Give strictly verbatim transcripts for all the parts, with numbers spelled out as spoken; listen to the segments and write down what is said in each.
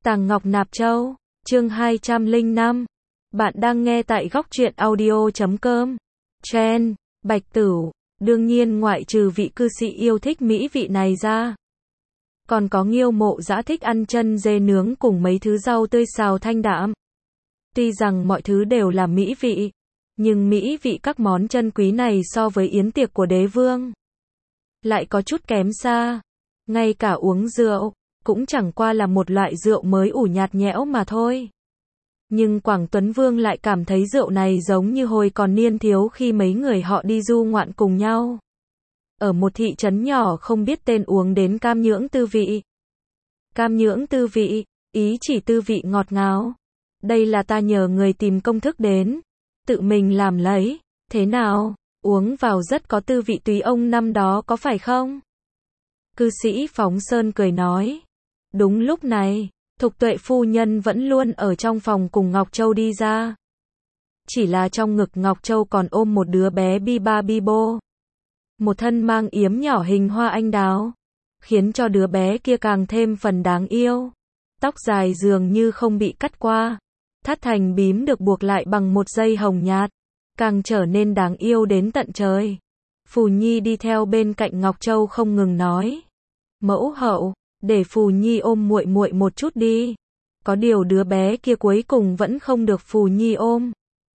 Tàng Ngọc Nạp Châu, chương hai trăm lẻ năm. Bạn đang nghe tại góc truyện audio chấm com. Chen, Bạch Tửu, đương nhiên ngoại trừ vị cư sĩ yêu thích mỹ vị này ra. Còn có Nghiêu Mộ Dã thích ăn chân dê nướng cùng mấy thứ rau tươi xào thanh đạm. Tuy rằng mọi thứ đều là mỹ vị, nhưng mỹ vị các món chân quý này so với yến tiệc của đế vương lại có chút kém xa. Ngay cả uống rượu cũng chẳng qua là một loại rượu mới ủ nhạt nhẽo mà thôi. Nhưng Quảng Tuấn Vương lại cảm thấy rượu này giống như hồi còn niên thiếu khi mấy người họ đi du ngoạn cùng nhau. Ở một thị trấn nhỏ không biết tên uống đến cam nhưỡng tư vị. Cam nhưỡng tư vị, ý chỉ tư vị ngọt ngào. Đây là ta nhờ người tìm công thức đến, tự mình làm lấy, thế nào, uống vào rất có tư vị tùy ông năm đó có phải không? Cư sĩ Phóng Sơn cười nói. Đúng lúc này, Thục Tuệ phu nhân vẫn luôn ở trong phòng cùng Ngọc Châu đi ra. Chỉ là trong ngực Ngọc Châu còn ôm một đứa bé bi ba bi bô. Một thân mang yếm nhỏ hình hoa anh đào, khiến cho đứa bé kia càng thêm phần đáng yêu. Tóc dài dường như không bị cắt qua, thắt thành bím được buộc lại bằng một dây hồng nhạt, càng trở nên đáng yêu đến tận trời. Phù Nhi đi theo bên cạnh Ngọc Châu không ngừng nói. Mẫu hậu, để Phù Nhi ôm muội muội một chút đi. Có điều đứa bé kia cuối cùng vẫn không được Phù Nhi ôm,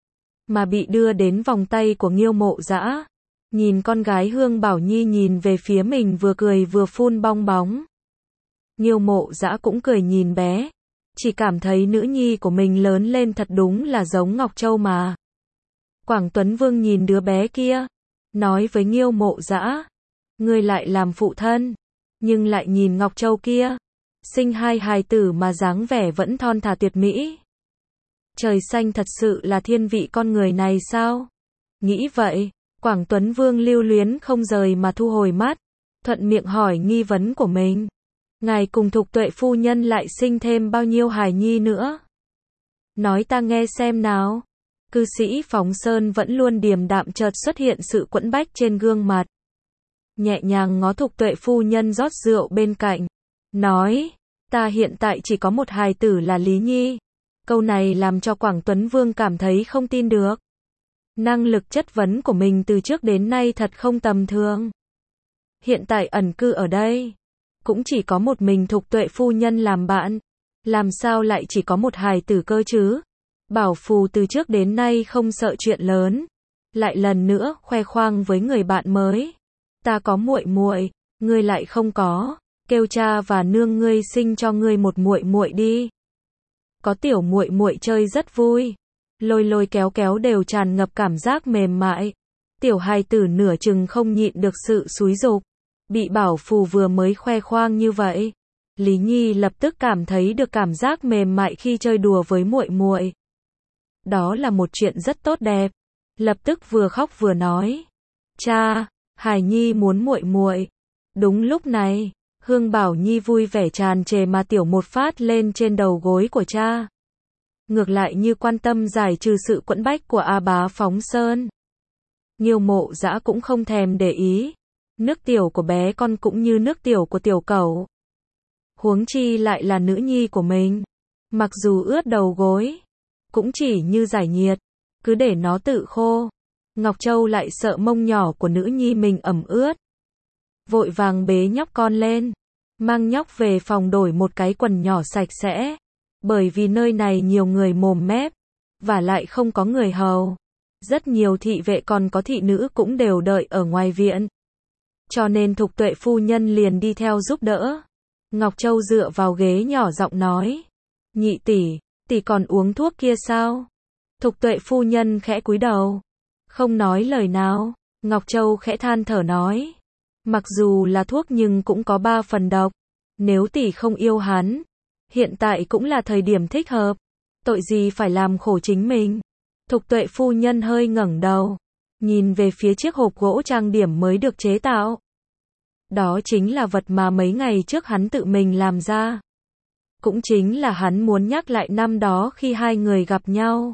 mà bị đưa đến vòng tay của Nghiêu Mộ Dã. Nhìn con gái Hương Bảo Nhi nhìn về phía mình vừa cười vừa phun bong bóng. Nghiêu Mộ Dã cũng cười nhìn bé, chỉ cảm thấy nữ nhi của mình lớn lên thật đúng là giống Ngọc Châu mà. Quảng Tuấn Vương nhìn đứa bé kia, nói với Nghiêu Mộ Dã, ngươi lại làm phụ thân, nhưng lại nhìn Ngọc Châu kia, sinh hai hài tử mà dáng vẻ vẫn thon thả tuyệt mỹ. Trời xanh, thật sự là thiên vị con người này sao? Nghĩ vậy, Quảng Tuấn Vương lưu luyến không rời mà thu hồi mắt, thuận miệng hỏi nghi vấn của mình. Ngài cùng Thục Tuệ phu nhân lại sinh thêm bao nhiêu hài nhi nữa? Nói ta nghe xem nào. Cư sĩ Phóng Sơn vẫn luôn điềm đạm chợt xuất hiện sự quẫn bách trên gương mặt. Nhẹ nhàng ngó Thục Tuệ phu nhân rót rượu bên cạnh, nói, ta hiện tại chỉ có một hài tử là Lý Nhi. Câu này làm cho Quảng Tuấn Vương cảm thấy không tin được. Năng lực chất vấn của mình từ trước đến nay thật không tầm thường. Hiện tại ẩn cư ở đây, cũng chỉ có một mình Thục Tuệ phu nhân làm bạn, làm sao lại chỉ có một hài tử cơ chứ? Bảo Phù từ trước đến nay không sợ chuyện lớn, lại lần nữa khoe khoang với người bạn mới. Ta có muội muội, ngươi lại không có, kêu cha và nương ngươi sinh cho ngươi một muội muội đi. Có tiểu muội muội chơi rất vui, lôi lôi kéo kéo đều tràn ngập cảm giác mềm mại. Tiểu hài tử nửa chừng không nhịn được sự xúi giục, bị Bảo Phù vừa mới khoe khoang như vậy, Lý Nhi lập tức cảm thấy được cảm giác mềm mại khi chơi đùa với muội muội. Đó là một chuyện rất tốt đẹp. Lập tức vừa khóc vừa nói, cha, hài nhi muốn muội muội. Đúng lúc này, Hương Bảo Nhi vui vẻ tràn trề mà tiểu một phát lên trên đầu gối của cha. Ngược lại như quan tâm giải trừ sự quẫn bách của A Bá Phóng Sơn. Nghiêu Mộ Dã cũng không thèm để ý. Nước tiểu của bé con cũng như nước tiểu của tiểu cẩu. Huống chi lại là nữ nhi của mình. Mặc dù ướt đầu gối, cũng chỉ như giải nhiệt, cứ để nó tự khô. Ngọc Châu lại sợ mông nhỏ của nữ nhi mình ẩm ướt, vội vàng bế nhóc con lên, mang nhóc về phòng đổi một cái quần nhỏ sạch sẽ, bởi vì nơi này nhiều người mồm mép, và lại không có người hầu. Rất nhiều thị vệ còn có thị nữ cũng đều đợi ở ngoài viện, cho nên Thục Tuệ phu nhân liền đi theo giúp đỡ. Ngọc Châu dựa vào ghế nhỏ giọng nói, nhị tỷ, tỷ còn uống thuốc kia sao? Thục Tuệ phu nhân khẽ cúi đầu, không nói lời nào. Ngọc Châu khẽ than thở nói, mặc dù là thuốc nhưng cũng có ba phần độc. Nếu tỷ không yêu hắn, hiện tại cũng là thời điểm thích hợp. Tội gì phải làm khổ chính mình? Thục Tuệ phu nhân hơi ngẩng đầu, nhìn về phía chiếc hộp gỗ trang điểm mới được chế tạo. Đó chính là vật mà mấy ngày trước hắn tự mình làm ra. Cũng chính là hắn muốn nhắc lại năm đó khi hai người gặp nhau.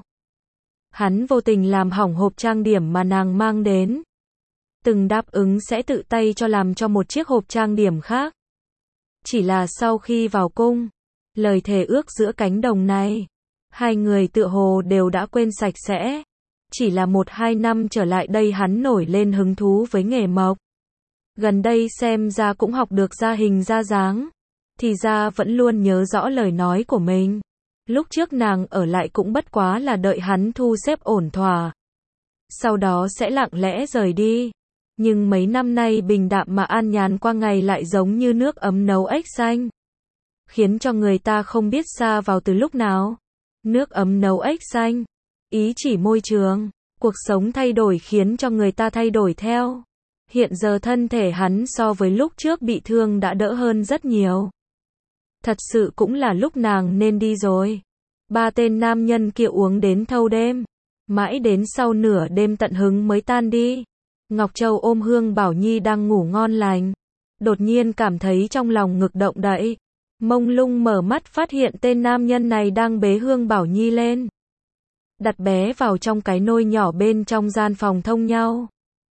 Hắn vô tình làm hỏng hộp trang điểm mà nàng mang đến. Từng đáp ứng sẽ tự tay cho làm cho một chiếc hộp trang điểm khác. Chỉ là sau khi vào cung, Lời thề ước giữa cánh đồng này, hai người tựa hồ đều đã quên sạch sẽ. Chỉ là một hai năm trở lại đây hắn nổi lên hứng thú với nghề mộc. Gần đây xem ra cũng học được ra hình ra dáng. Thì ra vẫn luôn nhớ rõ lời nói của mình. Lúc trước nàng ở lại cũng bất quá là đợi hắn thu xếp ổn thỏa. Sau đó sẽ lặng lẽ rời đi. Nhưng mấy năm nay bình đạm mà an nhàn qua ngày lại giống như nước ấm nấu ếch xanh. Khiến cho người ta không biết xa vào từ lúc nào. Nước ấm nấu ếch xanh. Ý chỉ môi trường. Cuộc sống thay đổi khiến cho người ta thay đổi theo. Hiện giờ thân thể hắn so với lúc trước bị thương đã đỡ hơn rất nhiều. Thật sự cũng là lúc nàng nên đi rồi. Ba tên nam nhân kia uống đến thâu đêm. Mãi đến sau nửa đêm tận hứng mới tan đi. Ngọc Châu ôm Hương Bảo Nhi đang ngủ ngon lành. Đột nhiên cảm thấy trong lòng ngực động đậy. Mông lung mở mắt phát hiện tên nam nhân này đang bế Hương Bảo Nhi lên. Đặt bé vào trong cái nôi nhỏ bên trong gian phòng thông nhau.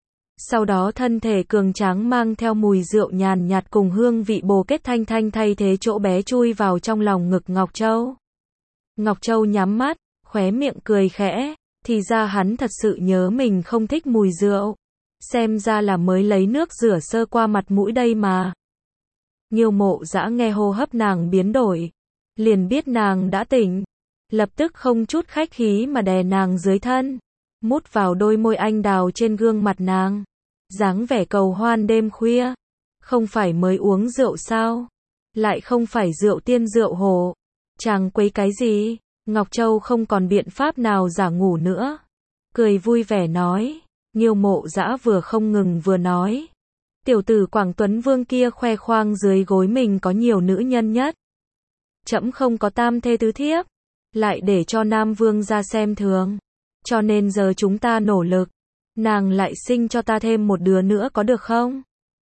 Sau đó thân thể cường tráng mang theo mùi rượu nhàn nhạt cùng hương vị bồ kết thanh thanh thay thế chỗ bé chui vào trong lòng ngực Ngọc Châu. Ngọc Châu nhắm mắt, khóe miệng cười khẽ, thì ra hắn thật sự nhớ mình không thích mùi rượu. Xem ra là mới lấy nước rửa sơ qua mặt mũi đây mà. Nghiêu Mộ Dã nghe hô hấp nàng biến đổi, liền biết nàng đã tỉnh, lập tức không chút khách khí mà đè nàng dưới thân, mút vào đôi môi anh đào trên gương mặt nàng, dáng vẻ cầu hoan đêm khuya, không phải mới uống rượu sao? Lại không phải rượu tiên rượu hồ, chàng quấy cái gì? Ngọc Châu không còn biện pháp nào giả ngủ nữa, cười vui vẻ nói. Nghiêu Mộ Dã vừa không ngừng vừa nói, tiểu tử Quảng Tuấn Vương kia khoe khoang dưới gối mình có nhiều nữ nhân nhất. Trẫm không có tam thê tứ thiếp, lại để cho Nam Vương ra xem thường. Cho nên giờ chúng ta nỗ lực, nàng lại sinh cho ta thêm một đứa nữa có được không?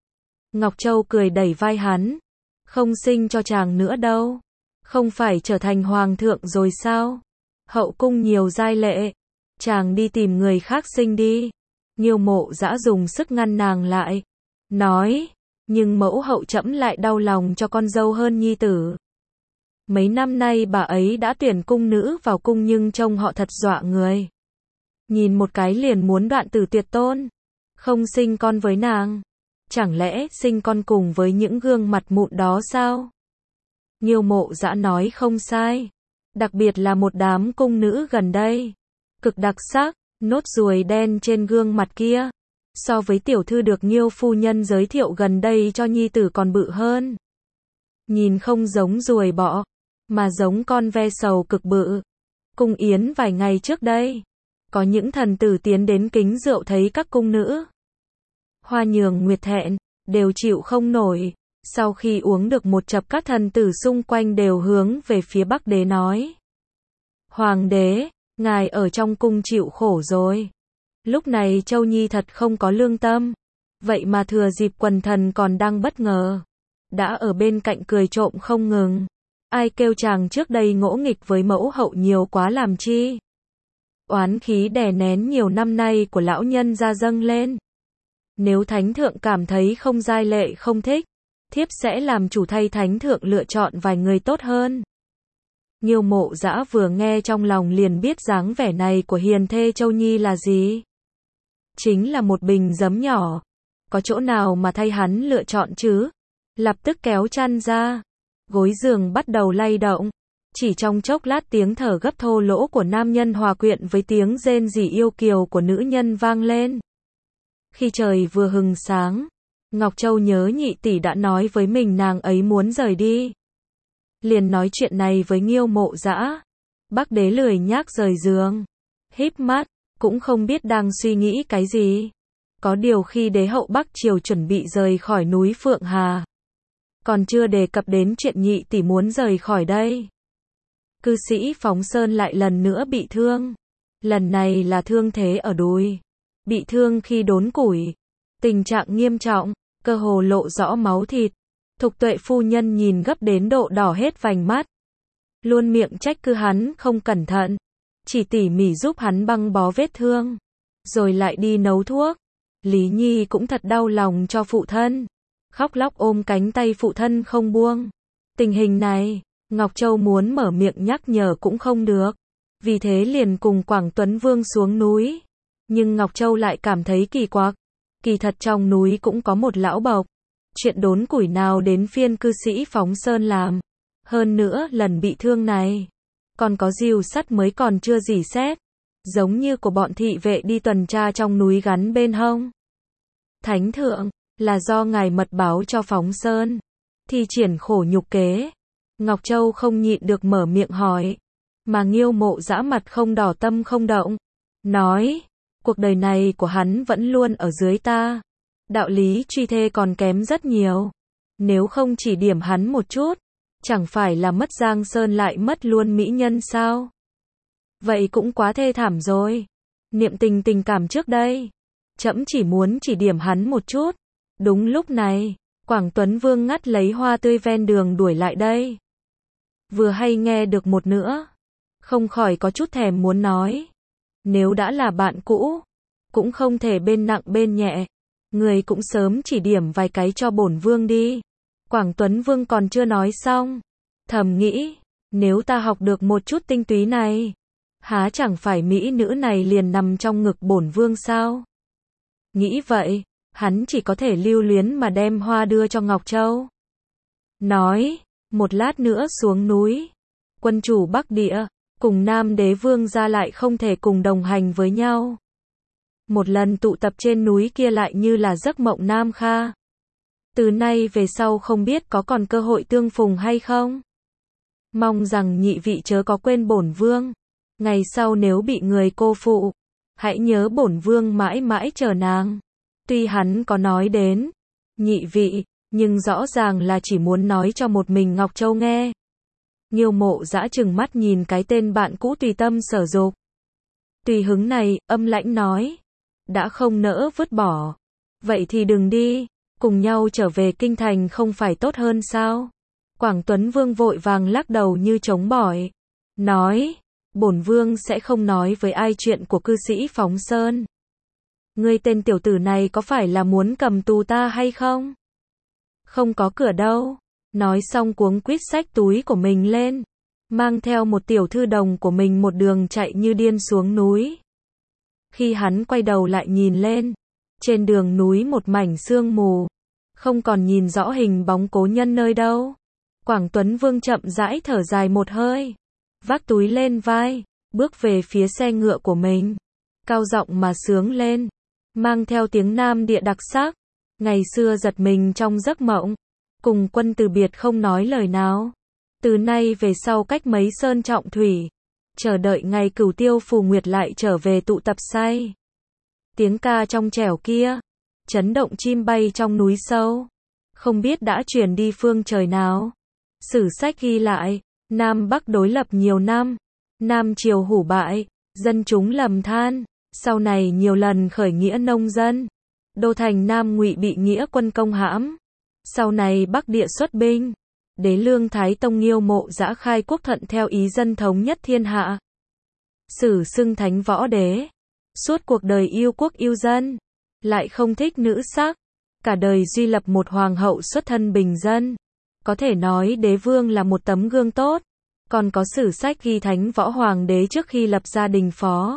Ngọc Châu cười đẩy vai hắn, không sinh cho chàng nữa đâu, không phải trở thành hoàng thượng rồi sao? Hậu cung nhiều giai lệ, chàng đi tìm người khác sinh đi. Nghiêu Mộ Dã dùng sức ngăn nàng lại, nói, nhưng mẫu hậu trẫm lại đau lòng cho con dâu hơn nhi tử. Mấy năm nay bà ấy đã tuyển cung nữ vào cung nhưng trông họ thật dọa người. Nhìn một cái liền muốn đoạn tử tuyệt tôn. Không sinh con với nàng. Chẳng lẽ sinh con cùng với những gương mặt mụn đó sao? Nghiêu Mộ Dã nói không sai. Đặc biệt là một đám cung nữ gần đây. Cực đặc sắc, nốt ruồi đen trên gương mặt kia. So với tiểu thư được Nghiêu phu nhân giới thiệu gần đây cho nhi tử còn bự hơn. Nhìn không giống ruồi bọ, mà giống con ve sầu cực bự. Cung yến vài ngày trước đây, có những thần tử tiến đến kính rượu thấy các cung nữ. Hoa Nhường Nguyệt thẹn, đều chịu không nổi. Sau khi uống được một chập các thần tử xung quanh đều hướng về phía Bắc đế nói. Hoàng đế, ngài ở trong cung chịu khổ rồi. Lúc này Châu Nhi thật không có lương tâm. Vậy mà thừa dịp quần thần còn đang bất ngờ. Đã ở bên cạnh cười trộm không ngừng. Ai kêu chàng trước đây ngỗ nghịch với mẫu hậu nhiều quá làm chi. Oán khí đè nén nhiều năm nay của lão nhân ra dâng lên. Nếu thánh thượng cảm thấy không giai lệ không thích, thiếp sẽ làm chủ thay thánh thượng lựa chọn vài người tốt hơn. Nghiêu Mộ Dã vừa nghe trong lòng liền biết dáng vẻ này của hiền thê Châu Nhi là gì. Chính là một bình giấm nhỏ. Có chỗ nào mà thay hắn lựa chọn chứ? Lập tức kéo chăn ra. Gối giường bắt đầu lay động. Chỉ trong chốc lát tiếng thở gấp thô lỗ của nam nhân hòa quyện với tiếng rên rỉ yêu kiều của nữ nhân vang lên. Khi trời vừa hừng sáng, Ngọc Châu nhớ nhị tỷ đã nói với mình nàng ấy muốn rời đi. Liền nói chuyện này với Nghiêu Mộ Dã. Bắc đế lười nhác rời giường, híp mắt, cũng không biết đang suy nghĩ cái gì. Có điều khi đế hậu Bắc Triều chuẩn bị rời khỏi núi Phượng Hà, còn chưa đề cập đến chuyện nhị tỷ muốn rời khỏi đây. Cư sĩ Phóng Sơn lại lần nữa bị thương. Lần này là thương thế ở đùi. Bị thương khi đốn củi. Tình trạng nghiêm trọng, cơ hồ lộ rõ máu thịt. Thục Tuệ phu nhân nhìn gấp đến độ đỏ hết vành mắt. Luôn miệng trách cứ hắn không cẩn thận. Chỉ tỉ mỉ giúp hắn băng bó vết thương. Rồi lại đi nấu thuốc. Lý Nhi cũng thật đau lòng cho phụ thân. Khóc lóc ôm cánh tay phụ thân không buông. Tình hình này, Ngọc Châu muốn mở miệng nhắc nhở cũng không được. Vì thế liền cùng Quảng Tuấn Vương xuống núi. Nhưng Ngọc Châu lại cảm thấy kỳ quặc. Kỳ thật trong núi cũng có một lão bộc. Chuyện đốn củi nào đến phiên cư sĩ Phóng Sơn làm. Hơn nữa lần bị thương này. Còn có rìu sắt mới còn chưa rỉ sét. Giống như của bọn thị vệ đi tuần tra trong núi gắn bên hông. Thánh thượng, là do ngài mật báo cho Phóng Sơn. Thi triển khổ nhục kế. Ngọc Châu không nhịn được mở miệng hỏi. Mà Nghiêu Mộ Dã mặt không đỏ tâm không động. Nói, cuộc đời này của hắn vẫn luôn ở dưới ta. Đạo lý truy thê còn kém rất nhiều. Nếu không chỉ điểm hắn một chút, chẳng phải là mất Giang Sơn lại mất luôn mỹ nhân sao? Vậy cũng quá thê thảm rồi. Niệm tình tình cảm trước đây. Trẫm chỉ muốn chỉ điểm hắn một chút. Đúng lúc này, Quảng Tuấn Vương ngắt lấy hoa tươi ven đường đuổi lại đây. Vừa hay nghe được một nữa. Không khỏi có chút thèm muốn nói. Nếu đã là bạn cũ, cũng không thể bên nặng bên nhẹ. Người cũng sớm chỉ điểm vài cái cho bổn vương đi. Quảng Tuấn Vương còn chưa nói xong. Thầm nghĩ, nếu ta học được một chút tinh túy này, há chẳng phải mỹ nữ này liền nằm trong ngực bổn vương sao? Nghĩ vậy, hắn chỉ có thể lưu luyến mà đem hoa đưa cho Ngọc Châu. Nói, một lát nữa xuống núi. Quân chủ Bắc Địa, cùng Nam Đế Vương ra lại không thể cùng đồng hành với nhau. Một lần tụ tập trên núi kia lại như là giấc mộng Nam Kha. Từ nay về sau không biết có còn cơ hội tương phùng hay không. Mong rằng nhị vị chớ có quên bổn vương. Ngày sau nếu bị người cô phụ, hãy nhớ bổn vương mãi mãi chờ nàng. Tuy hắn có nói đến nhị vị, nhưng rõ ràng là chỉ muốn nói cho một mình Ngọc Châu nghe. Nghiêu Mộ Dã trừng mắt nhìn cái tên bạn cũ tùy tâm sở dục. Tùy hứng này, âm lãnh nói. Đã không nỡ vứt bỏ. Vậy thì đừng đi, cùng nhau trở về kinh thành không phải tốt hơn sao? Quảng Tuấn Vương vội vàng lắc đầu như chống bỏi. Nói, bổn vương sẽ không nói với ai chuyện của cư sĩ Phóng Sơn. Ngươi tên tiểu tử này có phải là muốn cầm tù ta hay không? Không có cửa đâu. Nói xong cuống quýt xách túi của mình lên. Mang theo một tiểu thư đồng của mình một đường chạy như điên xuống núi. Khi hắn quay đầu lại nhìn lên, trên đường núi một mảnh sương mù. Không còn nhìn rõ hình bóng cố nhân nơi đâu. Quảng Tuấn Vương chậm rãi thở dài một hơi. Vác túi lên vai, bước về phía xe ngựa của mình. Cao giọng mà sướng lên. Mang theo tiếng Nam Địa đặc sắc. Ngày xưa giật mình trong giấc mộng. Cùng quân từ biệt không nói lời nào. Từ nay về sau cách mấy sơn trọng thủy. Chờ đợi ngày Cửu Tiêu Phù Nguyệt lại trở về tụ tập say. Tiếng ca trong trẻo kia. Chấn động chim bay trong núi sâu. Không biết đã truyền đi phương trời nào. Sử sách ghi lại. Nam Bắc đối lập nhiều năm. Nam Triều hủ bại. Dân chúng lầm than. Sau này nhiều lần khởi nghĩa nông dân. Đô thành Nam Ngụy bị nghĩa quân công hãm. Sau này Bắc Địa xuất binh. Đế Lương Thái Tông Nghiêu Mộ Dã khai quốc thuận theo ý dân thống nhất thiên hạ. Sử xưng thánh võ đế. Suốt cuộc đời yêu quốc yêu dân. Lại không thích nữ sắc. Cả đời duy lập một hoàng hậu xuất thân bình dân. Có thể nói đế vương là một tấm gương tốt. Còn có sử sách ghi thánh võ hoàng đế trước khi lập gia đình phó.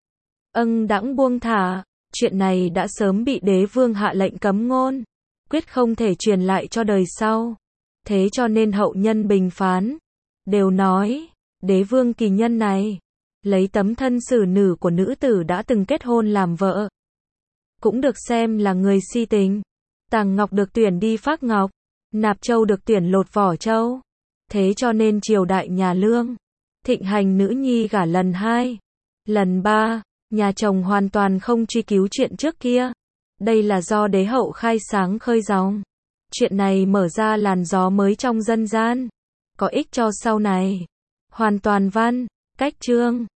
Âng đãng buông thả. Chuyện này đã sớm bị đế vương hạ lệnh cấm ngôn. Quyết không thể truyền lại cho đời sau. Thế cho nên hậu nhân bình phán. Đều nói, đế vương kỳ nhân này. Lấy tấm thân xử nữ của nữ tử đã từng kết hôn làm vợ. Cũng được xem là người si tình. Tàng Ngọc được tuyển đi phác ngọc. Nạp Châu được tuyển lột vỏ châu. Thế cho nên triều đại nhà Lương. Thịnh hành nữ nhi gả lần hai. Lần ba, nhà chồng hoàn toàn không truy cứu chuyện trước kia. Đây là do đế hậu khai sáng khơi dòng. Chuyện này mở ra làn gió mới trong dân gian. Có ích cho sau này. Hoàn toàn văn, cách chương.